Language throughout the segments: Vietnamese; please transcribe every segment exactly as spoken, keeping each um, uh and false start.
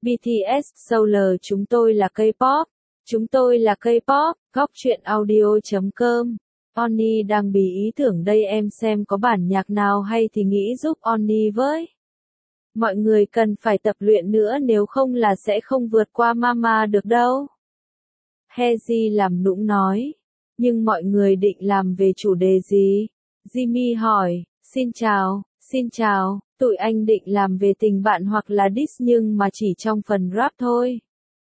bê tê ét, Solar chúng tôi là K-pop. Chúng tôi là K-pop, góc truyện audio chấm com. Oni đang bí ý tưởng đây em xem có bản nhạc nào hay thì nghĩ giúp Oni với. Mọi người cần phải tập luyện nữa nếu không là sẽ không vượt qua Mama được đâu. Heji làm nũng nói. Nhưng mọi người định làm về chủ đề gì? Jimmy hỏi. Xin chào, xin chào, tụi anh định làm về tình bạn hoặc là diss nhưng mà chỉ trong phần rap thôi.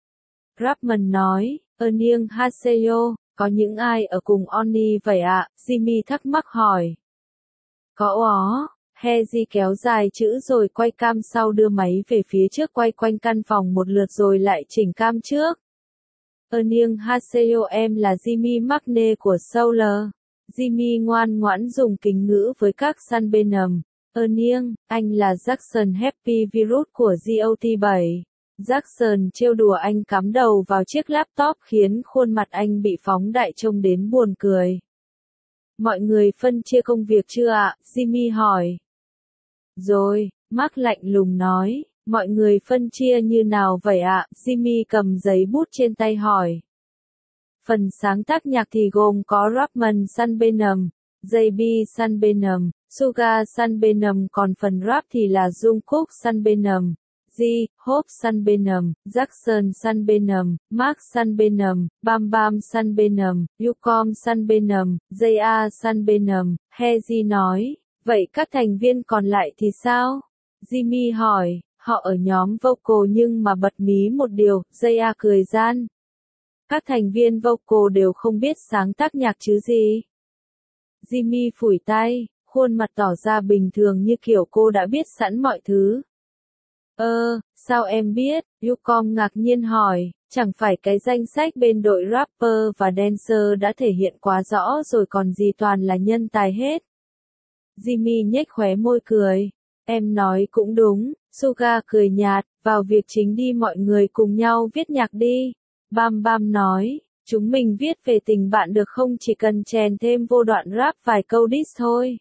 Rapman nói. Aniêng Haseyo, có những ai ở cùng Oni vậy ạ? Jimmy thắc mắc hỏi. Có ó. Heji kéo dài chữ rồi quay cam sau đưa máy về phía trước quay quanh căn phòng một lượt rồi lại chỉnh cam trước. Aniêng Haseyo em là Jimmy Maknae của Solar. Jimmy ngoan ngoãn dùng kính ngữ với các Sunbeam. Aniêng, anh là Jackson Happy Virus của giê o tê bảy. Jackson trêu đùa anh cắm đầu vào chiếc laptop khiến khuôn mặt anh bị phóng đại trông đến buồn cười. Mọi người phân chia công việc chưa ạ? Jimmy hỏi. Rồi, Mark lạnh lùng nói. Mọi người phân chia như nào vậy ạ? Jimmy cầm giấy bút trên tay hỏi. Phần sáng tác nhạc thì gồm có Rapman Sunbeam, gi bê Sunbeam, Suga Sunbeam, còn phần rap thì là Jungkook Sunbeam, G, Hope Sunbeam, Jackson Sunbeam, Mark Sunbeam, Bam Bam Sunbeam, Yukom Sunbeam, Jaya Sunbeam. Heji nói. Vậy các thành viên còn lại thì sao? Jimmy hỏi. Họ ở nhóm vocal nhưng mà bật mí một điều, Jaya cười gian. Các thành viên vocal đều không biết sáng tác nhạc chứ gì. Jimmy phủi tay, khuôn mặt tỏ ra bình thường như kiểu cô đã biết sẵn mọi thứ. Ơ, sao em biết? Yukom ngạc nhiên hỏi, chẳng phải cái danh sách bên đội rapper và dancer đã thể hiện quá rõ rồi còn gì, toàn là nhân tài hết. Jimmy nhếch khóe môi cười. Em nói cũng đúng, Suga cười nhạt, vào việc chính đi, mọi người cùng nhau viết nhạc đi. Bam Bam nói, chúng mình viết về tình bạn được không, chỉ cần chèn thêm vô đoạn rap vài câu diss thôi.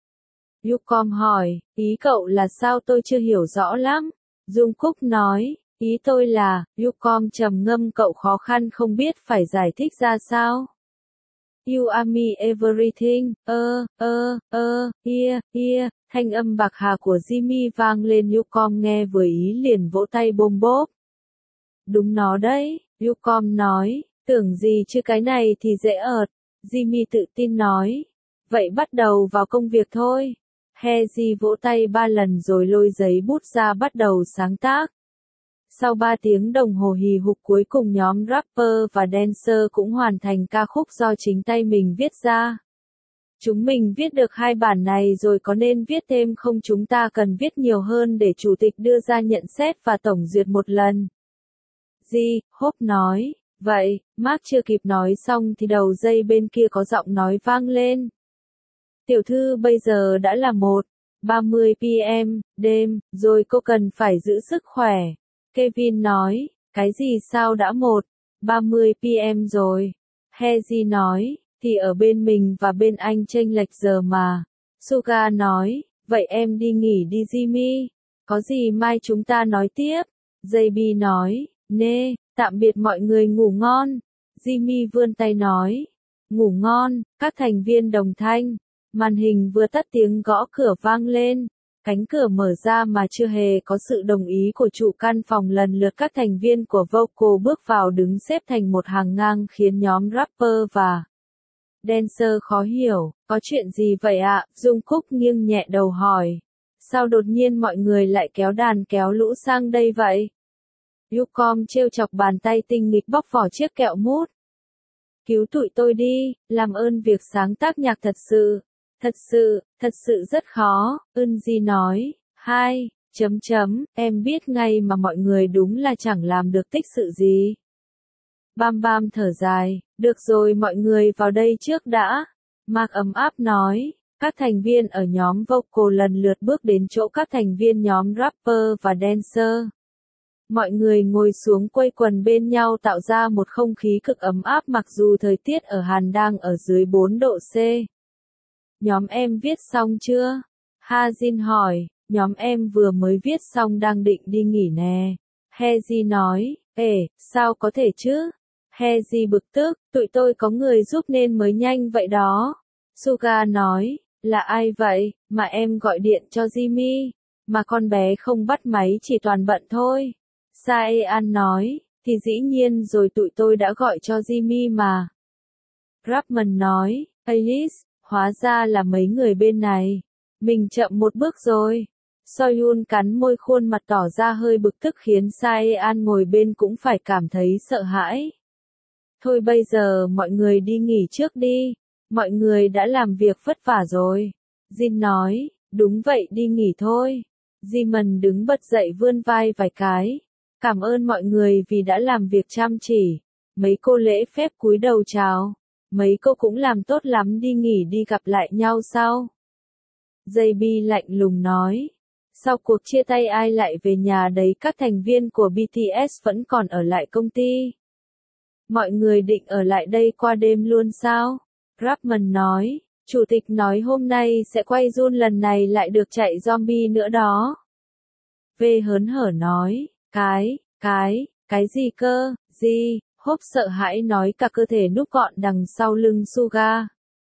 Yukom hỏi, ý cậu là sao, tôi chưa hiểu rõ lắm. Jungkook nói, ý tôi là, Yukom trầm ngâm, cậu khó khăn không biết phải giải thích ra sao. You are me everything, ơ, ơ, ơ, yeah, yeah, thanh âm bạc hà của Jimmy vang lên. Yukom nghe vừa ý liền vỗ tay bôm bốp. Đúng nó đấy, Yukom nói, tưởng gì chứ cái này thì dễ ợt. Jimmy tự tin nói, vậy bắt đầu vào công việc thôi. Heji vỗ tay ba lần rồi lôi giấy bút ra bắt đầu sáng tác. Sau ba tiếng đồng hồ hì hục cuối cùng nhóm rapper và dancer cũng hoàn thành ca khúc do chính tay mình viết ra. Chúng mình viết được hai bản này rồi, có nên viết thêm không? Chúng ta cần viết nhiều hơn để chủ tịch đưa ra nhận xét và tổng duyệt một lần. G, Hope nói. Vậy, Mark chưa kịp nói xong thì đầu dây bên kia có giọng nói vang lên. Tiểu thư, bây giờ đã là một ba mươi p m đêm, rồi cô cần phải giữ sức khỏe. Kevin nói, cái gì, sao đã một ba mươi p m rồi? Heji nói, thì ở bên mình và bên anh chênh lệch giờ mà. Suga nói, vậy em đi nghỉ đi Jimmy. Có gì mai chúng ta nói tiếp. gi bê nói, nê, tạm biệt mọi người, ngủ ngon. Jimmy vươn tay nói, ngủ ngon, các thành viên đồng thanh. Màn hình vừa tắt tiếng gõ cửa vang lên. Cánh cửa mở ra mà chưa hề có sự đồng ý của chủ căn phòng, lần lượt các thành viên của vocal bước vào đứng xếp thành một hàng ngang khiến nhóm rapper và dancer khó hiểu. Có chuyện gì vậy ạ? Jungkook nghiêng nhẹ đầu hỏi. Sao đột nhiên mọi người lại kéo đàn kéo lũ sang đây vậy? Yukom trêu chọc, bàn tay tinh nghịch bóc vỏ chiếc kẹo mút. Cứu tụi tôi đi, làm ơn, việc sáng tác nhạc thật sự. Thật sự, thật sự rất khó, Eunji nói. Hai, chấm chấm, em biết ngay mà mọi người đúng là chẳng làm được tích sự gì. Bam Bam thở dài, được rồi, mọi người vào đây trước đã. Mark ấm áp nói. Các thành viên ở nhóm vocal lần lượt bước đến chỗ các thành viên nhóm rapper và dancer. Mọi người ngồi xuống quây quần bên nhau tạo ra một không khí cực ấm áp mặc dù thời tiết ở Hàn đang ở dưới bốn độ C. Nhóm em viết xong chưa? Ha Jin hỏi, nhóm em vừa mới viết xong đang định đi nghỉ nè. Heji nói, ê, sao có thể chứ? Heji bực tức, tụi tôi có người giúp nên mới nhanh vậy đó. Suga nói, là ai vậy, mà em gọi điện cho Jimmy, mà con bé không bắt máy chỉ toàn bận thôi. Saean nói, thì dĩ nhiên rồi tụi tôi đã gọi cho Jimmy mà. Rapman nói, Alice, hóa ra là mấy người bên này. Mình chậm một bước rồi. Soyun cắn môi khuôn mặt tỏ ra hơi bực tức khiến Saean ngồi bên cũng phải cảm thấy sợ hãi. Thôi bây giờ mọi người đi nghỉ trước đi. Mọi người đã làm việc vất vả rồi. Jin nói, đúng vậy đi nghỉ thôi. Jimin đứng bật dậy vươn vai vài cái. Cảm ơn mọi người vì đã làm việc chăm chỉ. Mấy cô lễ phép cúi đầu chào. Mấy cô cũng làm tốt lắm đi nghỉ đi gặp lại nhau sau. gi bê lạnh lùng nói. Sau cuộc chia tay ai lại về nhà đấy, các thành viên của bê tê ét vẫn còn ở lại công ty. Mọi người định ở lại đây qua đêm luôn sao? Rapman nói. Chủ tịch nói hôm nay sẽ quay Jun lần này lại được chạy zombie nữa đó. V hớn hở nói. Cái, cái, cái gì cơ, gì? Hốp sợ hãi nói cả cơ thể núp gọn đằng sau lưng Suga.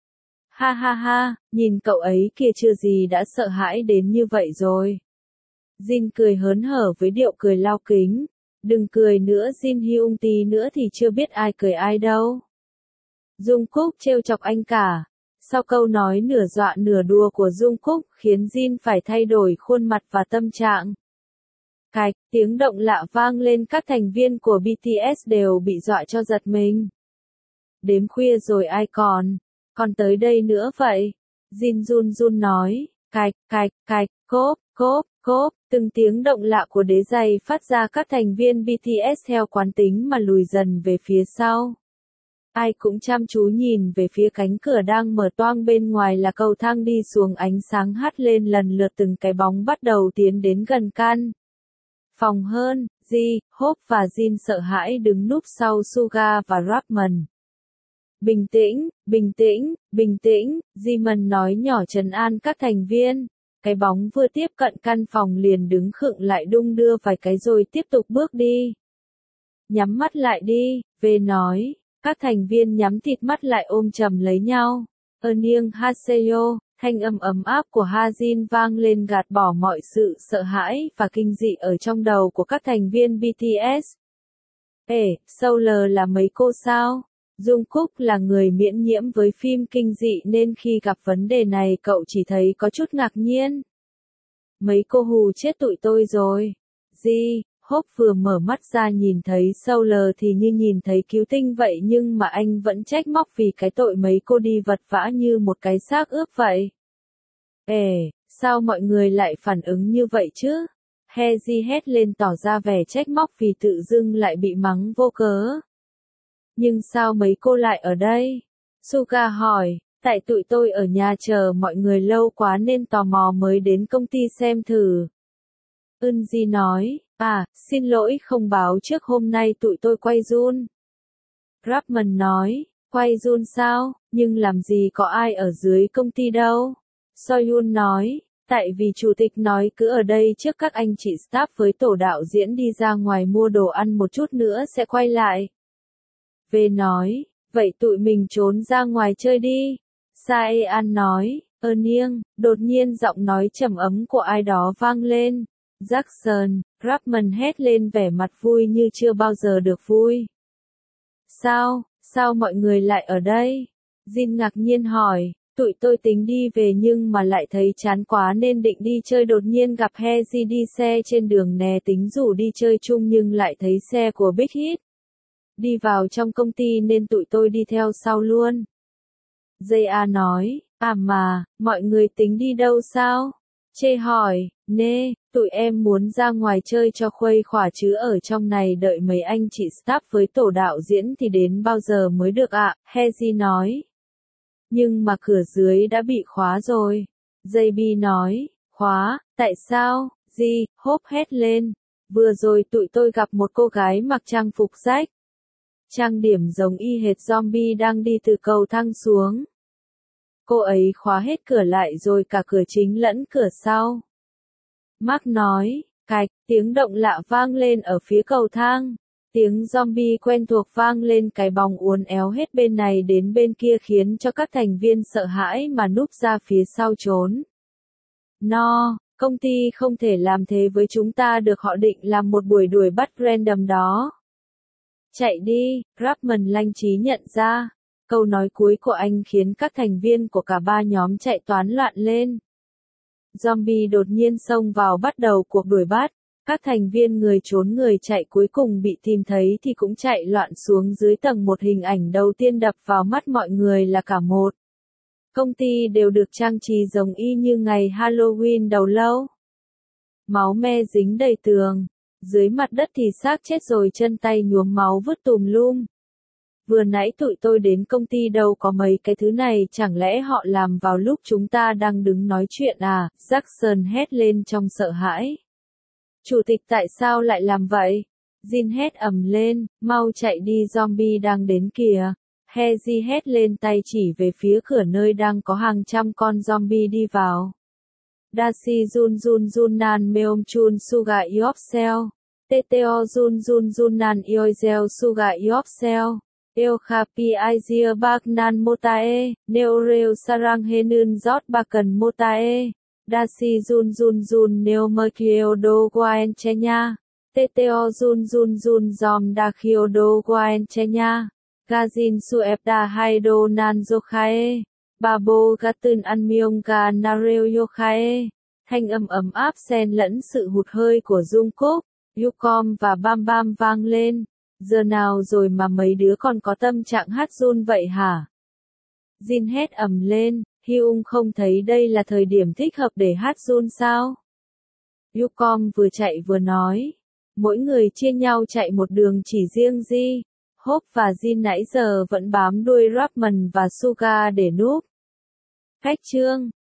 Ha ha ha, nhìn cậu ấy kia chưa gì đã sợ hãi đến như vậy rồi. Jin cười hớn hở với điệu cười lao kính. Đừng cười nữa Jin Hyung tí nữa thì chưa biết ai cười ai đâu. Jungkook trêu chọc anh cả. Sau câu nói nửa dọa nửa đùa của Jungkook khiến Jin phải thay đổi khuôn mặt và tâm trạng. Cạch, tiếng động lạ vang lên, các thành viên của bê tê ét đều bị dọa cho giật mình. Đêm khuya rồi ai còn, còn tới đây nữa vậy? Jin run run nói, cạch, cạch, cạch, cốp, cốp, cốp, từng tiếng động lạ của đế giày phát ra, các thành viên bê tê ét theo quán tính mà lùi dần về phía sau. Ai cũng chăm chú nhìn về phía cánh cửa đang mở toang bên ngoài là cầu thang đi xuống, ánh sáng hắt lên lần lượt, từng cái bóng bắt đầu tiến đến gần căn phòng hơn. Ji, Hope và Jin sợ hãi đứng núp sau Suga và Rapman. Bình tĩnh, bình tĩnh, bình tĩnh, Jimin nói nhỏ trấn an các thành viên. Cái bóng vừa tiếp cận căn phòng liền đứng khựng lại, đung đưa vài cái rồi tiếp tục bước đi. Nhắm mắt lại đi, V nói. Các thành viên nhắm thịt mắt lại ôm chầm lấy nhau. Eunyoung Haseyo, thanh âm ấm áp của Hajin vang lên gạt bỏ mọi sự sợ hãi và kinh dị ở trong đầu của các thành viên bê tê ét. Ê, Solar là mấy cô sao? Jungkook là người miễn nhiễm với phim kinh dị nên khi gặp vấn đề này cậu chỉ thấy có chút ngạc nhiên. Mấy cô hù chết tụi tôi rồi. Ji, Hope vừa mở mắt ra nhìn thấy Solar thì như nhìn thấy cứu tinh vậy, nhưng mà anh vẫn trách móc vì cái tội mấy cô đi vật vã như một cái xác ướp vậy. Ê, sao mọi người lại phản ứng như vậy chứ? Heji hét lên tỏ ra vẻ trách móc vì tự dưng lại bị mắng vô cớ. Nhưng sao mấy cô lại ở đây? Suga hỏi, tại tụi tôi ở nhà chờ mọi người lâu quá nên tò mò mới đến công ty xem thử. Eunji nói, à, xin lỗi không báo trước, hôm nay tụi tôi quay Jun. Rapman nói, quay Jun sao, nhưng làm gì có ai ở dưới công ty đâu. Soyun nói, tại vì chủ tịch nói cứ ở đây trước, các anh chị staff với tổ đạo diễn đi ra ngoài mua đồ ăn một chút nữa sẽ quay lại. V nói, vậy tụi mình trốn ra ngoài chơi đi. Saean nói, Eunyoung, đột nhiên giọng nói trầm ấm của ai đó vang lên. Jackson, Rapman hét lên vẻ mặt vui như chưa bao giờ được vui. Sao, sao mọi người lại ở đây? Jin ngạc nhiên hỏi, tụi tôi tính đi về nhưng mà lại thấy chán quá nên định đi chơi, đột nhiên gặp Heji đi xe trên đường nè, tính rủ đi chơi chung nhưng lại thấy xe của Big Hit đi vào trong công ty nên tụi tôi đi theo sau luôn. J.A. nói, à mà, mọi người tính đi đâu sao? Chê hỏi, nê, tụi em muốn ra ngoài chơi cho khuây khỏa chứ ở trong này đợi mấy anh chị staff với tổ đạo diễn thì đến bao giờ mới được ạ? À? Heji nói. Nhưng mà cửa dưới đã bị khóa rồi. gi bê nói, khóa, tại sao? Ji, Hope hét lên. Vừa rồi tụi tôi gặp một cô gái mặc trang phục rách. Trang điểm giống y hệt zombie đang đi từ cầu thang xuống. Cô ấy khóa hết cửa lại rồi, cả cửa chính lẫn cửa sau. Mark nói, Cạch, tiếng động lạ vang lên ở phía cầu thang. Tiếng zombie quen thuộc vang lên cái bóng uốn éo hết bên này đến bên kia khiến cho các thành viên sợ hãi mà núp ra phía sau trốn. No, công ty không thể làm thế với chúng ta được, họ định làm một buổi đuổi bắt random đó. Chạy đi, Chapman lanh trí nhận ra. Câu nói cuối của anh khiến các thành viên của cả ba nhóm chạy toán loạn lên. Zombie đột nhiên xông vào bắt đầu cuộc đuổi bắt. Các thành viên người trốn người chạy cuối cùng bị tìm thấy thì cũng chạy loạn xuống dưới tầng một. Hình ảnh đầu tiên đập vào mắt mọi người là cả một công ty đều được trang trí giống y như ngày Halloween đầu lâu. Máu me dính đầy tường. Dưới mặt đất thì xác chết rồi, chân tay nhuốm máu vứt tùm lum. Vừa nãy tụi tôi đến công ty đâu có mấy cái thứ này, chẳng lẽ họ làm vào lúc chúng ta đang đứng nói chuyện à? Jackson hét lên trong sợ hãi. Chủ tịch tại sao lại làm vậy? Jin hét ầm lên, mau chạy đi, zombie đang đến kìa. Hezi hét lên, tay chỉ về phía cửa nơi đang có hàng trăm con zombie đi vào. Dashi Jun Jun Junan Meom Chun Suga Yopsel. Teteo Jun Jun Junan Yoizel Suga Yopsel. Eokhapi Aizia Bagnan Motae. Neoreo Sarang Henun Jot Bakan Motae. Dashi Jun Jun Jun Neomerkio Do Guaen Chenya. Teteo Jun Jun Jun Zom Dakio Do Guaen Chenya. Gazin Suepda Haido Nan Jokhae. Babo Gatun Anmyong Ga Nareo Yokhae. Thanh âm ấm áp xen lẫn sự hụt hơi của Jungkook, Yukom và Bam Bam vang lên. Giờ nào rồi mà mấy đứa còn có tâm trạng hát run vậy hả? Jin hét ầm lên, Hyung không thấy đây là thời điểm thích hợp để hát run sao? Yukom vừa chạy vừa nói. Mỗi người chia nhau chạy một đường, chỉ riêng Ji, Hope và Jin nãy giờ vẫn bám đuôi Chapman và Suga để núp. Khách trương,